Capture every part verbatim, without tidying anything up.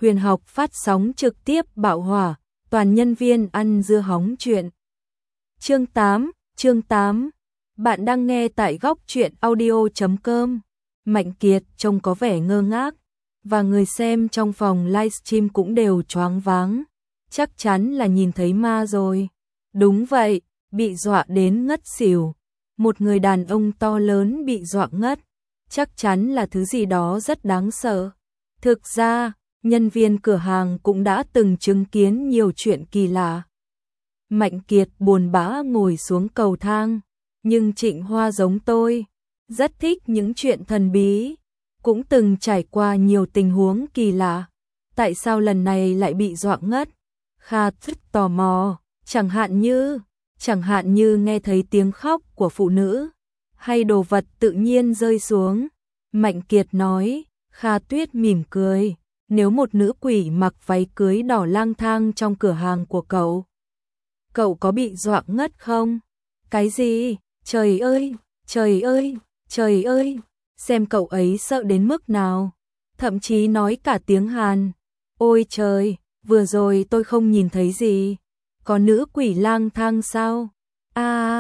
Huyền học phát sóng trực tiếp bạo hỏa, toàn nhân viên ăn dưa hóng chuyện. Chương tám, chương tám. Bạn đang nghe tại góc truyện audio chấm com. Mạnh Kiệt trông có vẻ ngơ ngác, và người xem trong phòng livestream cũng đều choáng váng. Chắc chắn là nhìn thấy ma rồi. Đúng vậy, bị dọa đến ngất xỉu. Một người đàn ông to lớn bị dọa ngất, chắc chắn là thứ gì đó rất đáng sợ. Thực ra, nhân viên cửa hàng cũng đã từng chứng kiến nhiều chuyện kỳ lạ. Mạnh Kiệt buồn bã ngồi xuống cầu thang, nhưng Trịnh Hoa giống tôi, rất thích những chuyện thần bí, cũng từng trải qua nhiều tình huống kỳ lạ. Tại sao lần này lại bị dọa ngất? Kha rất tò mò, chẳng hạn như, chẳng hạn như nghe thấy tiếng khóc của phụ nữ, hay đồ vật tự nhiên rơi xuống. Mạnh Kiệt nói. Kha Tuyết mỉm cười. Nếu một nữ quỷ mặc váy cưới đỏ lang thang trong cửa hàng của cậu, cậu có bị dọa ngất không? Cái gì? Trời ơi, trời ơi, trời ơi, xem cậu ấy sợ đến mức nào. Thậm chí nói cả tiếng Hàn. Ôi trời, vừa rồi tôi không nhìn thấy gì. Có nữ quỷ lang thang sao? À,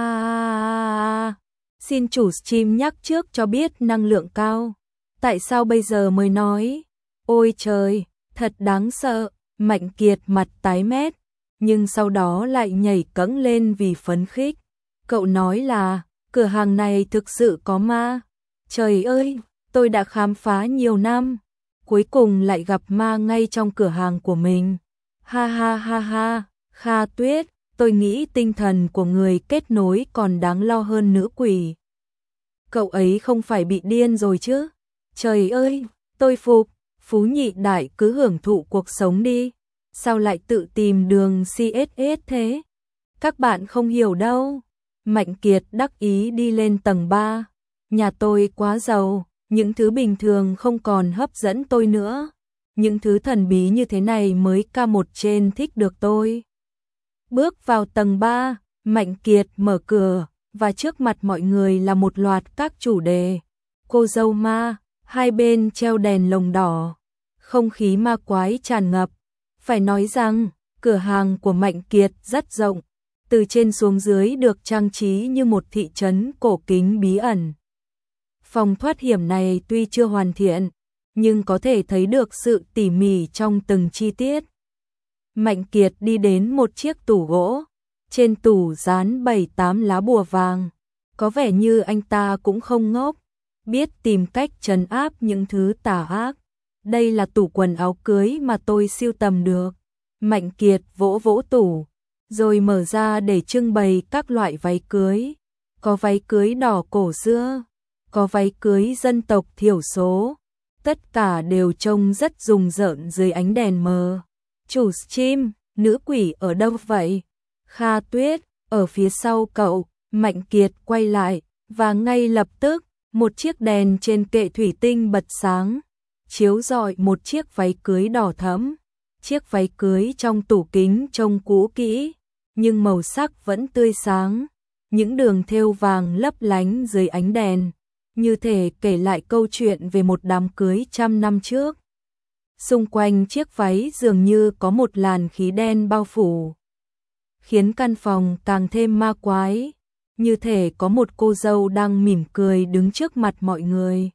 à, à, à. Xin chủ stream nhắc trước cho biết năng lượng cao. Tại sao bây giờ mới nói? Ôi trời, thật đáng sợ. Mạnh Kiệt mặt tái mét, nhưng sau đó lại nhảy cẫng lên vì phấn khích. Cậu nói là, cửa hàng này thực sự có ma. Trời ơi, tôi đã khám phá nhiều năm, cuối cùng lại gặp ma ngay trong cửa hàng của mình. Ha ha ha ha, Kha Tuyết, tôi nghĩ tinh thần của người kết nối còn đáng lo hơn nữ quỷ. Cậu ấy không phải bị điên rồi chứ? Trời ơi, tôi phục. Phú nhị đại cứ hưởng thụ cuộc sống đi. Sao lại tự tìm đường xê ét ét thế? Các bạn không hiểu đâu. Mạnh Kiệt đắc ý đi lên tầng ba. Nhà tôi quá giàu, những thứ bình thường không còn hấp dẫn tôi nữa. Những thứ thần bí như thế này mới ca một trên thích được tôi. Bước vào tầng ba, Mạnh Kiệt mở cửa, và trước mặt mọi người là một loạt các chủ đề. Cô dâu ma, hai bên treo đèn lồng đỏ. Không khí ma quái tràn ngập. Phải nói rằng, cửa hàng của Mạnh Kiệt rất rộng, từ trên xuống dưới được trang trí như một thị trấn cổ kính bí ẩn. Phòng thoát hiểm này tuy chưa hoàn thiện, nhưng có thể thấy được sự tỉ mỉ trong từng chi tiết. Mạnh Kiệt đi đến một chiếc tủ gỗ, trên tủ dán bảy tám lá bùa vàng, có vẻ như anh ta cũng không ngốc, biết tìm cách trấn áp những thứ tà ác. Đây là tủ quần áo cưới mà tôi sưu tầm được. Mạnh Kiệt vỗ vỗ tủ, rồi mở ra để trưng bày các loại váy cưới. Có váy cưới đỏ cổ xưa, có váy cưới dân tộc thiểu số. Tất cả đều trông rất rùng rợn dưới ánh đèn mờ. Chủ stream, nữ quỷ ở đâu vậy? Kha Tuyết, ở phía sau cậu. Mạnh Kiệt quay lại, và ngay lập tức, một chiếc đèn trên kệ thủy tinh bật sáng, chiếu rọi một chiếc váy cưới đỏ thẫm. Chiếc váy cưới trong tủ kính trông cũ kỹ, nhưng màu sắc vẫn tươi sáng. Những đường thêu vàng lấp lánh dưới ánh đèn, như thể kể lại câu chuyện về một đám cưới trăm năm trước. Xung quanh chiếc váy dường như có một làn khí đen bao phủ, khiến căn phòng càng thêm ma quái, như thể có một cô dâu đang mỉm cười đứng trước mặt mọi người.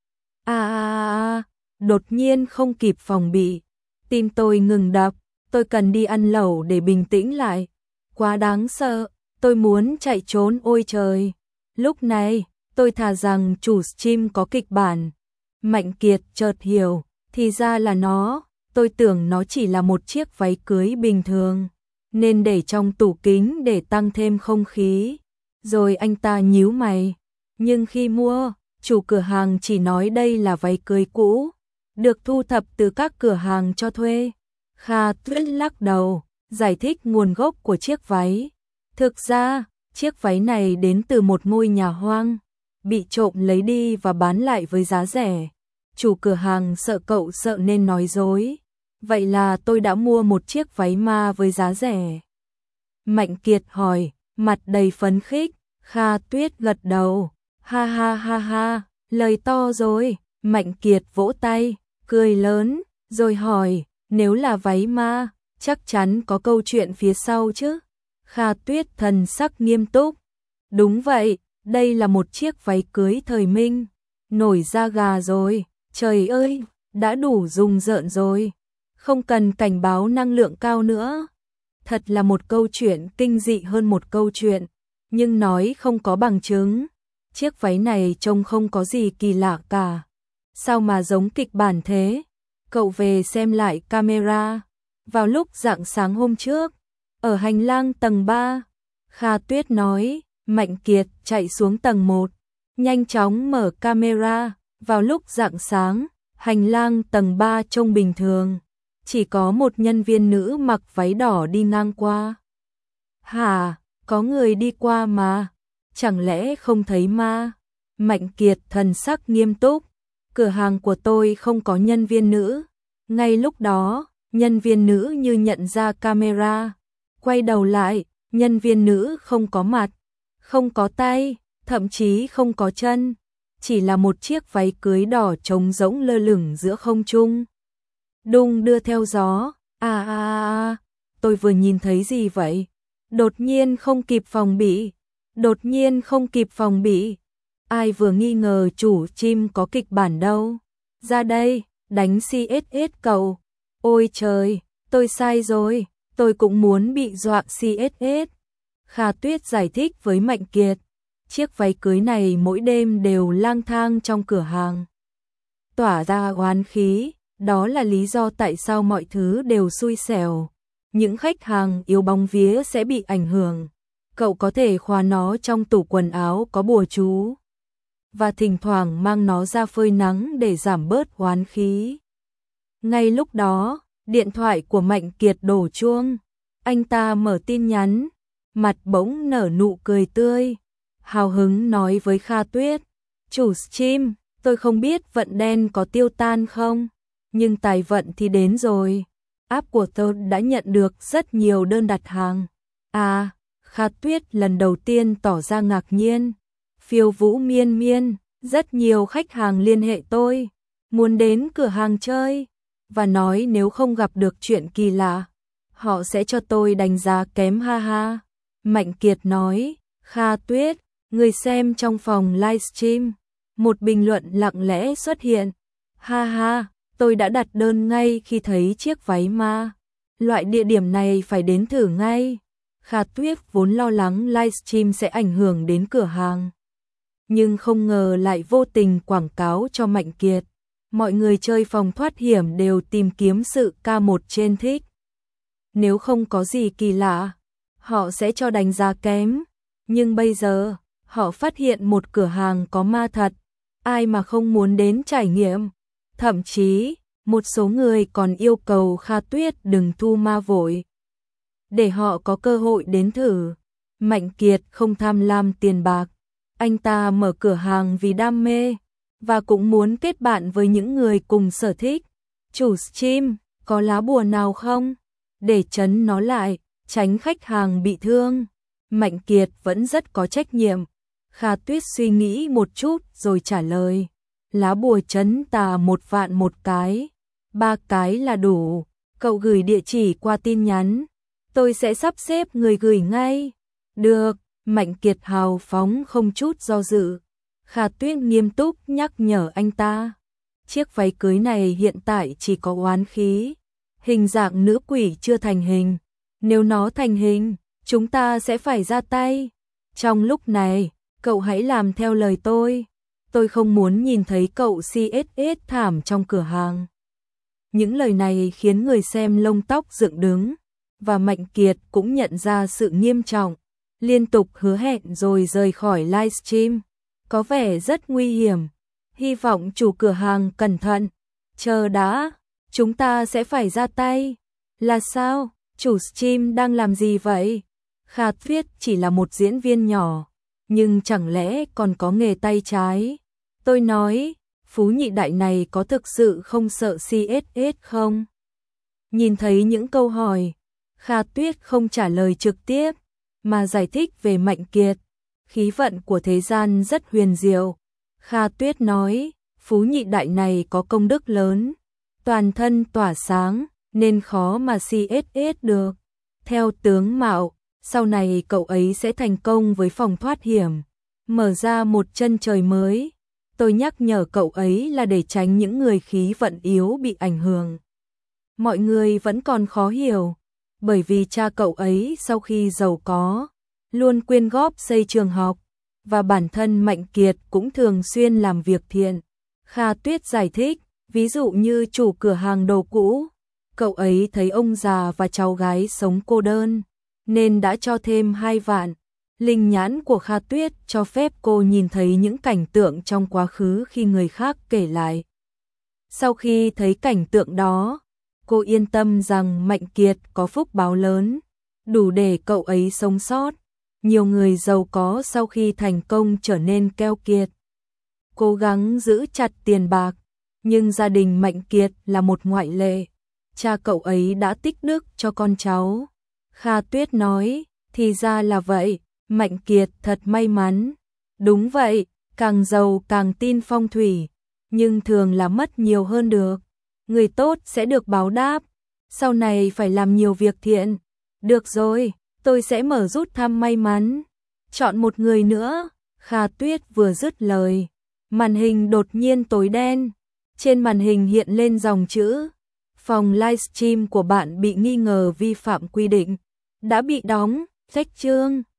À à à, đột nhiên không kịp phòng bị, tim tôi ngừng đập, tôi cần đi ăn lẩu để bình tĩnh lại. Quá đáng sợ, tôi muốn chạy trốn ôi trời. Lúc này, tôi thà rằng chủ stream có kịch bản. Mạnh Kiệt chợt hiểu, thì ra là nó, tôi tưởng nó chỉ là một chiếc váy cưới bình thường, nên để trong tủ kính để tăng thêm không khí. Rồi anh ta nhíu mày, nhưng khi mua, chủ cửa hàng chỉ nói đây là váy cưới cũ, được thu thập từ các cửa hàng cho thuê. Kha Tuyết lắc đầu, giải thích nguồn gốc của chiếc váy. Thực ra, chiếc váy này đến từ một ngôi nhà hoang, bị trộm lấy đi và bán lại với giá rẻ. Chủ cửa hàng sợ cậu sợ nên nói dối. Vậy là tôi đã mua một chiếc váy ma với giá rẻ. Mạnh Kiệt hỏi, mặt đầy phấn khích. Kha Tuyết gật đầu. Ha ha ha ha, lời to rồi. Mạnh Kiệt vỗ tay, cười lớn, rồi hỏi, Nếu là váy ma, chắc chắn có câu chuyện phía sau chứ. Kha Tuyết thần sắc nghiêm túc. Đúng vậy, đây là một chiếc váy cưới thời Minh. Nổi da gà rồi, trời ơi, đã đủ rùng rợn rồi. Không cần cảnh báo năng lượng cao nữa. Thật là một câu chuyện kinh dị hơn một câu chuyện, nhưng nói không có bằng chứng. Chiếc váy này trông không có gì kỳ lạ cả. Sao mà giống kịch bản thế? Cậu về xem lại camera. Vào lúc rạng sáng hôm trước, ở hành lang tầng ba, Kha Tuyết nói, Mạnh Kiệt chạy xuống tầng một, nhanh chóng mở camera. Vào lúc rạng sáng, hành lang tầng ba trông bình thường, chỉ có một nhân viên nữ mặc váy đỏ đi ngang qua. Hả, có người đi qua mà, chẳng lẽ không thấy ma? Mạnh Kiệt thần sắc nghiêm túc, cửa hàng của tôi không có nhân viên nữ. Ngay lúc đó, nhân viên nữ như nhận ra camera, quay đầu lại, nhân viên nữ không có mặt, không có tay, thậm chí không có chân, chỉ là một chiếc váy cưới đỏ trống rỗng lơ lửng giữa không trung. Đung đưa theo gió. À à à, tôi vừa nhìn thấy gì vậy? Đột nhiên không kịp phòng bị, đột nhiên không kịp phòng bị. Ai vừa nghi ngờ chủ chim có kịch bản đâu. Ra đây, đánh xê ét ét cậu. Ôi trời, tôi sai rồi, tôi cũng muốn bị dọa xê ét ét. Kha Tuyết giải thích với Mạnh Kiệt, chiếc váy cưới này mỗi đêm đều lang thang trong cửa hàng, tỏa ra oán khí, đó là lý do tại sao mọi thứ đều xui xẻo. Những khách hàng yếu bóng vía sẽ bị ảnh hưởng. Cậu có thể khóa nó trong tủ quần áo có bùa chú, và thỉnh thoảng mang nó ra phơi nắng để giảm bớt oán khí. Ngay lúc đó, điện thoại của Mạnh Kiệt đổ chuông. Anh ta mở tin nhắn, mặt bỗng nở nụ cười tươi, hào hứng nói với Kha Tuyết, chủ stream, tôi không biết vận đen có tiêu tan không, nhưng tài vận thì đến rồi. App của tôi đã nhận được rất nhiều đơn đặt hàng. À, Kha Tuyết lần đầu tiên tỏ ra ngạc nhiên. Phiêu Vũ miên miên, rất nhiều khách hàng liên hệ tôi, muốn đến cửa hàng chơi, và nói nếu không gặp được chuyện kỳ lạ, họ sẽ cho tôi đánh giá kém ha ha. Mạnh Kiệt nói, Kha Tuyết, người xem trong phòng livestream, một bình luận lặng lẽ xuất hiện. Ha ha, tôi đã đặt đơn ngay khi thấy chiếc váy ma. Loại địa điểm này phải đến thử ngay. Kha Tuyết vốn lo lắng livestream sẽ ảnh hưởng đến cửa hàng, nhưng không ngờ lại vô tình quảng cáo cho Mạnh Kiệt. Mọi người chơi phòng thoát hiểm đều tìm kiếm sự ca một trên thích. Nếu không có gì kỳ lạ, họ sẽ cho đánh giá kém. Nhưng bây giờ, họ phát hiện một cửa hàng có ma thật. Ai mà không muốn đến trải nghiệm. Thậm chí, một số người còn yêu cầu Kha Tuyết đừng thu ma vội, để họ có cơ hội đến thử. Mạnh Kiệt không tham lam tiền bạc. Anh ta mở cửa hàng vì đam mê, và cũng muốn kết bạn với những người cùng sở thích. Chủ stream, có lá bùa nào không? Để trấn nó lại, tránh khách hàng bị thương. Mạnh Kiệt vẫn rất có trách nhiệm. Kha Tuyết suy nghĩ một chút rồi trả lời. Lá bùa trấn tà một vạn một cái. Ba cái là đủ. Cậu gửi địa chỉ qua tin nhắn. Tôi sẽ sắp xếp người gửi ngay. Được, Mạnh Kiệt hào phóng không chút do dự. Kha Tuyết nghiêm túc nhắc nhở anh ta. Chiếc váy cưới này hiện tại chỉ có oán khí. Hình dạng nữ quỷ chưa thành hình. Nếu nó thành hình, chúng ta sẽ phải ra tay. Trong lúc này, cậu hãy làm theo lời tôi. Tôi không muốn nhìn thấy cậu xê ét ét thảm trong cửa hàng. Những lời này khiến người xem lông tóc dựng đứng. Và Mạnh Kiệt cũng nhận ra sự nghiêm trọng. Liên tục hứa hẹn rồi rời khỏi livestream. Có vẻ rất nguy hiểm. Hy vọng chủ cửa hàng cẩn thận. Chờ đã, chúng ta sẽ phải ra tay. Là sao? Chủ stream đang làm gì vậy? Kha Tuyết chỉ là một diễn viên nhỏ, nhưng chẳng lẽ còn có nghề tay trái? Tôi nói, Phú Nhị Đại này có thực sự không sợ xê ét ét không? Nhìn thấy những câu hỏi, Kha Tuyết không trả lời trực tiếp, mà giải thích về Mạnh Kiệt. Khí vận của thế gian rất huyền diệu. Kha Tuyết nói, Phú Nhị Đại này có công đức lớn, toàn thân tỏa sáng, nên khó mà xê ét ét được. Theo tướng Mạo, sau này cậu ấy sẽ thành công với phòng thoát hiểm, mở ra một chân trời mới. Tôi nhắc nhở cậu ấy là để tránh những người khí vận yếu bị ảnh hưởng. Mọi người vẫn còn khó hiểu, bởi vì cha cậu ấy sau khi giàu có, luôn quyên góp xây trường học, và bản thân Mạnh Kiệt cũng thường xuyên làm việc thiện. Kha Tuyết giải thích, ví dụ như chủ cửa hàng đồ cũ, cậu ấy thấy ông già và cháu gái sống cô đơn, nên đã cho thêm hai vạn. Linh nhãn của Kha Tuyết cho phép cô nhìn thấy những cảnh tượng trong quá khứ khi người khác kể lại. Sau khi thấy cảnh tượng đó, cô yên tâm rằng Mạnh Kiệt có phúc báo lớn, đủ để cậu ấy sống sót. Nhiều người giàu có sau khi thành công trở nên keo kiệt, cố gắng giữ chặt tiền bạc, nhưng gia đình Mạnh Kiệt là một ngoại lệ. Cha cậu ấy đã tích đức cho con cháu. Kha Tuyết nói, thì ra là vậy, Mạnh Kiệt thật may mắn. Đúng vậy, càng giàu càng tin phong thủy, nhưng thường là mất nhiều hơn được. Người tốt sẽ được báo đáp, sau này phải làm nhiều việc thiện. Được rồi, tôi sẽ mở rút thăm may mắn. Chọn một người nữa. Kha Tuyết vừa dứt lời, màn hình đột nhiên tối đen. Trên màn hình hiện lên dòng chữ: phòng livestream của bạn bị nghi ngờ vi phạm quy định, đã bị đóng. Rách chương.